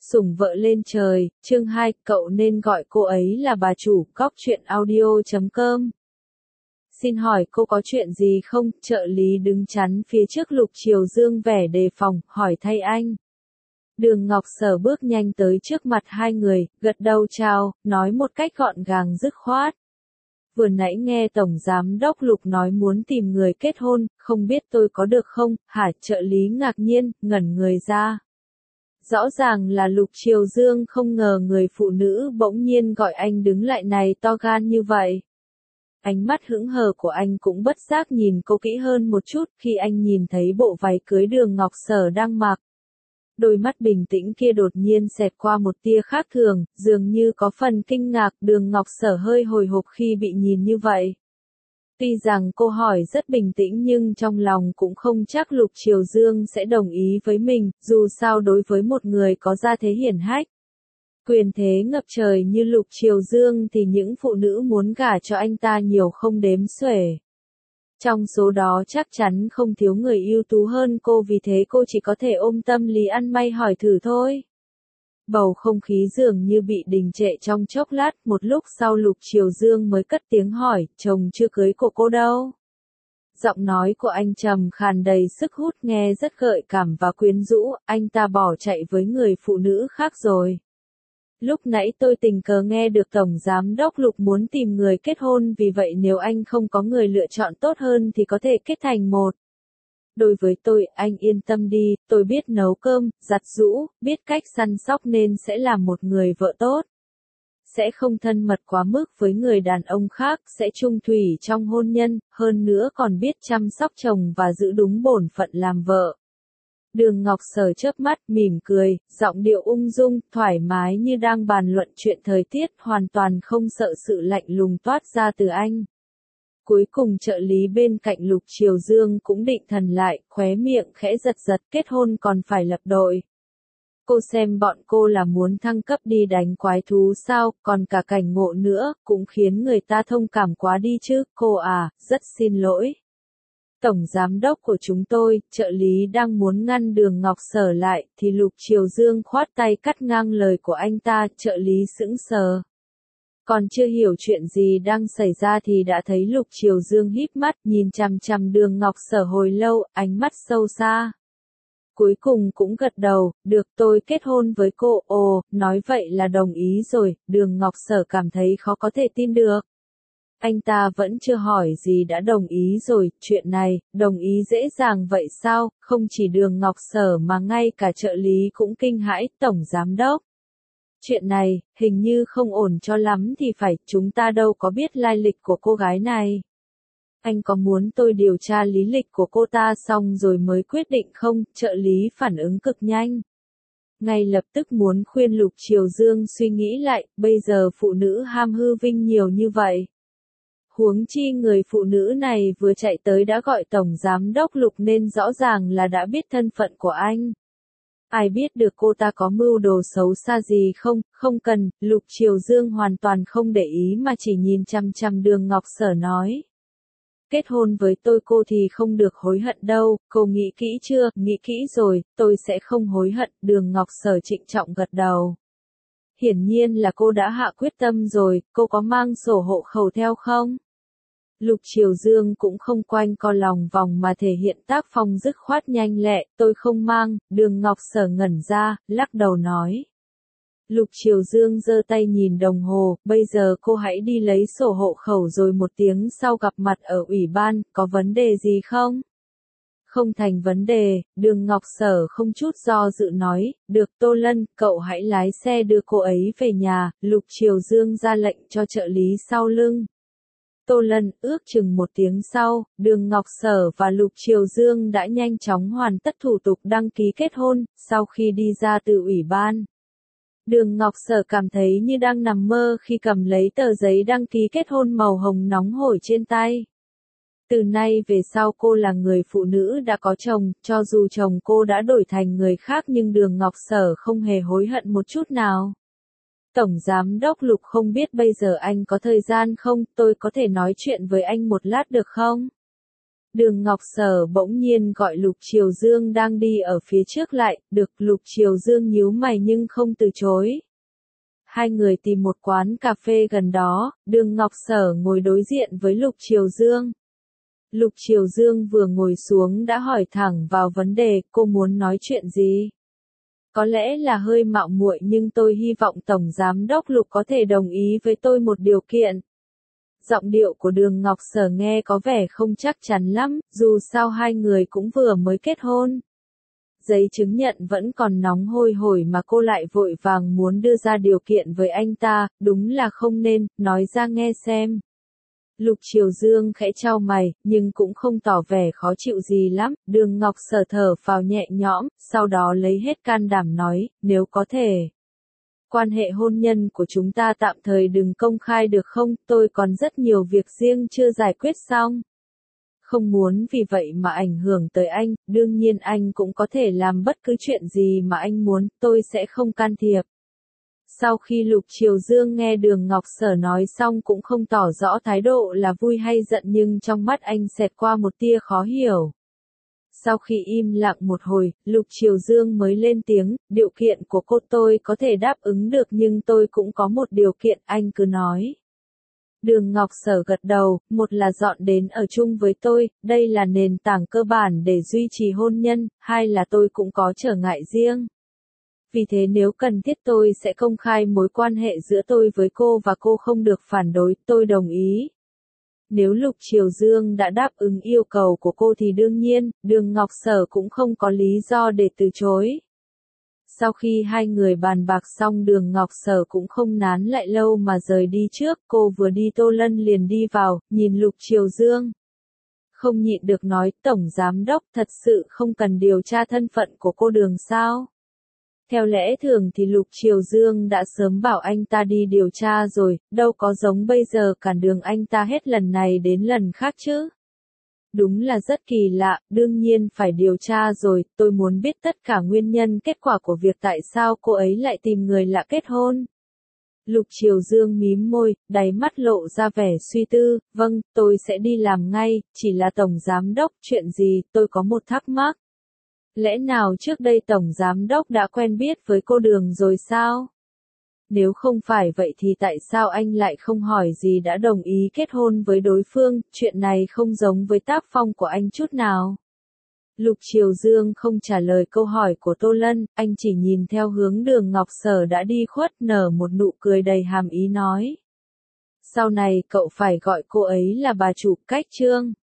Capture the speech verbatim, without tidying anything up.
Sủng vợ lên trời, chương hai, cậu nên gọi cô ấy là bà chủ, cóc truyện audio chấm com. Xin hỏi cô có chuyện gì không? Trợ lý đứng chắn phía trước Lục Triều Dương vẻ đề phòng, hỏi thay anh. Đường Ngọc Sở bước nhanh tới trước mặt hai người, gật đầu chào, nói một cách gọn gàng dứt khoát. Vừa nãy nghe Tổng Giám đốc Lục nói muốn tìm người kết hôn, không biết tôi có được không? Hả? Trợ lý ngạc nhiên, ngẩn người ra. Rõ ràng là Lục Triều Dương không ngờ người phụ nữ bỗng nhiên gọi anh đứng lại này to gan như vậy. Ánh mắt hững hờ của anh cũng bất giác nhìn cô kỹ hơn một chút khi anh nhìn thấy bộ váy cưới Đường Ngọc Sở đang mặc. Đôi mắt bình tĩnh kia đột nhiên xẹt qua một tia khác thường, dường như có phần kinh ngạc. Đường Ngọc Sở hơi hồi hộp khi bị nhìn như vậy. Tuy rằng cô hỏi rất bình tĩnh nhưng trong lòng cũng không chắc Lục Triều Dương sẽ đồng ý với mình, dù sao đối với một người có gia thế hiển hách. Quyền thế ngập trời như Lục Triều Dương thì những phụ nữ muốn gả cho anh ta nhiều không đếm xuể. Trong số đó chắc chắn không thiếu người ưu tú hơn cô, vì thế cô chỉ có thể ôm tâm lý ăn may hỏi thử thôi. Bầu không khí dường như bị đình trệ trong chốc lát, một lúc sau Lục Triều Dương mới cất tiếng hỏi, chồng chưa cưới của cô đâu? Giọng nói của anh trầm khàn đầy sức hút, nghe rất gợi cảm và quyến rũ. Anh ta bỏ chạy với người phụ nữ khác rồi. Lúc nãy tôi tình cờ nghe được Tổng Giám đốc Lục muốn tìm người kết hôn, vì vậy nếu anh không có người lựa chọn tốt hơn thì có thể kết thành một. Đối với tôi, anh yên tâm đi, tôi biết nấu cơm, giặt giũ, biết cách săn sóc nên sẽ là một người vợ tốt. Sẽ không thân mật quá mức với người đàn ông khác, sẽ chung thủy trong hôn nhân, hơn nữa còn biết chăm sóc chồng và giữ đúng bổn phận làm vợ. Đường Ngọc Sở chớp mắt, mỉm cười, giọng điệu ung dung, thoải mái như đang bàn luận chuyện thời tiết, hoàn toàn không sợ sự lạnh lùng toát ra từ anh. Cuối cùng trợ lý bên cạnh Lục Triều Dương cũng định thần lại, khóe miệng khẽ giật giật, kết hôn còn phải lập đội. Cô xem bọn cô là muốn thăng cấp đi đánh quái thú sao, còn cả cảnh ngộ nữa, cũng khiến người ta thông cảm quá đi chứ. Cô à, rất xin lỗi. Tổng Giám đốc của chúng tôi, trợ lý đang muốn ngăn Đường Ngọc Sở lại, thì Lục Triều Dương khoát tay cắt ngang lời của anh ta. Trợ lý sững sờ. Còn chưa hiểu chuyện gì đang xảy ra thì đã thấy Lục Triều Dương híp mắt nhìn chằm chằm Đường Ngọc Sở hồi lâu, ánh mắt sâu xa. Cuối cùng cũng gật đầu, được, tôi kết hôn với cô. Ồ, nói vậy là đồng ý rồi. Đường Ngọc Sở cảm thấy khó có thể tin được. Anh ta vẫn chưa hỏi gì đã đồng ý rồi, chuyện này, đồng ý dễ dàng vậy sao? Không chỉ Đường Ngọc Sở mà ngay cả trợ lý cũng kinh hãi. Tổng Giám đốc. Chuyện này, hình như không ổn cho lắm thì phải, chúng ta đâu có biết lai lịch của cô gái này. Anh có muốn tôi điều tra lý lịch của cô ta xong rồi mới quyết định không? Trợ lý phản ứng cực nhanh. Ngay lập tức muốn khuyên Lục Triều Dương suy nghĩ lại, bây giờ phụ nữ ham hư vinh nhiều như vậy. Huống chi người phụ nữ này vừa chạy tới đã gọi Tổng Giám đốc Lục nên rõ ràng là đã biết thân phận của anh. Ai biết được cô ta có mưu đồ xấu xa gì không? Không cần. Lục Triều Dương hoàn toàn không để ý mà chỉ nhìn chằm chằm Đường Ngọc Sở nói. Kết hôn với tôi cô thì không được hối hận đâu, cô nghĩ kỹ chưa? Nghĩ kỹ rồi, tôi sẽ không hối hận. Đường Ngọc Sở trịnh trọng gật đầu. Hiển nhiên là cô đã hạ quyết tâm rồi. Cô có mang sổ hộ khẩu theo không? Lục Triều Dương cũng không quanh co lòng vòng mà thể hiện tác phong dứt khoát nhanh lẹ. Tôi không mang. Đường Ngọc Sở ngẩn ra, lắc đầu nói. Lục Triều Dương giơ tay nhìn đồng hồ, bây giờ cô hãy đi lấy sổ hộ khẩu rồi một tiếng sau gặp mặt ở ủy ban, có vấn đề gì không? Không thành vấn đề. Đường Ngọc Sở không chút do dự nói, được Tô Lân, cậu hãy lái xe đưa cô ấy về nhà. Lục Triều Dương ra lệnh cho trợ lý sau lưng. Tô Lân, ước chừng một tiếng sau, Đường Ngọc Sở và Lục Triều Dương đã nhanh chóng hoàn tất thủ tục đăng ký kết hôn. Sau khi đi ra từ ủy ban, Đường Ngọc Sở cảm thấy như đang nằm mơ khi cầm lấy tờ giấy đăng ký kết hôn màu hồng nóng hổi trên tay. Từ nay về sau cô là người phụ nữ đã có chồng, cho dù chồng cô đã đổi thành người khác nhưng Đường Ngọc Sở không hề hối hận một chút nào. Tổng Giám đốc Lục không biết bây giờ anh có thời gian không, tôi có thể nói chuyện với anh một lát được không? Đường Ngọc Sở bỗng nhiên gọi Lục Triều Dương đang đi ở phía trước lại, được. Lục Triều Dương nhíu mày nhưng không từ chối. Hai người tìm một quán cà phê gần đó, Đường Ngọc Sở ngồi đối diện với Lục Triều Dương. Lục Triều Dương vừa ngồi xuống đã hỏi thẳng vào vấn đề, cô muốn nói chuyện gì? Có lẽ là hơi mạo muội nhưng tôi hy vọng Tổng Giám đốc Lục có thể đồng ý với tôi một điều kiện. Giọng điệu của Đường Ngọc Sở nghe có vẻ không chắc chắn lắm, dù sao hai người cũng vừa mới kết hôn. Giấy chứng nhận vẫn còn nóng hôi hổi mà cô lại vội vàng muốn đưa ra điều kiện với anh ta, đúng là không nên, nói ra nghe xem. Lục Triều Dương khẽ chau mày, nhưng cũng không tỏ vẻ khó chịu gì lắm. Đường Ngọc Sở thở phào nhẹ nhõm, sau đó lấy hết can đảm nói, nếu có thể. Quan hệ hôn nhân của chúng ta tạm thời đừng công khai được không, tôi còn rất nhiều việc riêng chưa giải quyết xong. Không muốn vì vậy mà ảnh hưởng tới anh, đương nhiên anh cũng có thể làm bất cứ chuyện gì mà anh muốn, tôi sẽ không can thiệp. Sau khi Lục Triều Dương nghe Đường Ngọc Sở nói xong cũng không tỏ rõ thái độ là vui hay giận nhưng trong mắt anh xẹt qua một tia khó hiểu. Sau khi im lặng một hồi, Lục Triều Dương mới lên tiếng, điều kiện của cô tôi có thể đáp ứng được nhưng tôi cũng có một điều kiện, anh cứ nói. Đường Ngọc Sở gật đầu, một là dọn đến ở chung với tôi, đây là nền tảng cơ bản để duy trì hôn nhân, hai là tôi cũng có trở ngại riêng. Vì thế nếu cần thiết tôi sẽ công khai mối quan hệ giữa tôi với cô và cô không được phản đối, tôi đồng ý. Nếu Lục Triều Dương đã đáp ứng yêu cầu của cô thì đương nhiên, Đường Ngọc Sở cũng không có lý do để từ chối. Sau khi hai người bàn bạc xong Đường Ngọc Sở cũng không nán lại lâu mà rời đi trước, cô vừa đi Tô Lân liền đi vào, nhìn Lục Triều Dương. Không nhịn được nói, Tổng Giám đốc thật sự không cần điều tra thân phận của cô Đường sao? Theo lẽ thường thì Lục Triều Dương đã sớm bảo anh ta đi điều tra rồi, đâu có giống bây giờ cản đường anh ta hết lần này đến lần khác chứ. Đúng là rất kỳ lạ, đương nhiên phải điều tra rồi, tôi muốn biết tất cả nguyên nhân kết quả của việc tại sao cô ấy lại tìm người lạ kết hôn. Lục Triều Dương mím môi, đáy mắt lộ ra vẻ suy tư, vâng, tôi sẽ đi làm ngay, chỉ là Tổng Giám đốc, chuyện gì, tôi có một thắc mắc. Lẽ nào trước đây Tổng Giám đốc đã quen biết với cô Đường rồi sao? Nếu không phải vậy thì tại sao anh lại không hỏi gì đã đồng ý kết hôn với đối phương, chuyện này không giống với tác phong của anh chút nào. Lục Triều Dương không trả lời câu hỏi của Tô Lân, anh chỉ nhìn theo hướng Đường Ngọc Sở đã đi khuất nở một nụ cười đầy hàm ý nói. Sau này cậu phải gọi cô ấy là bà chủ, cách Trương.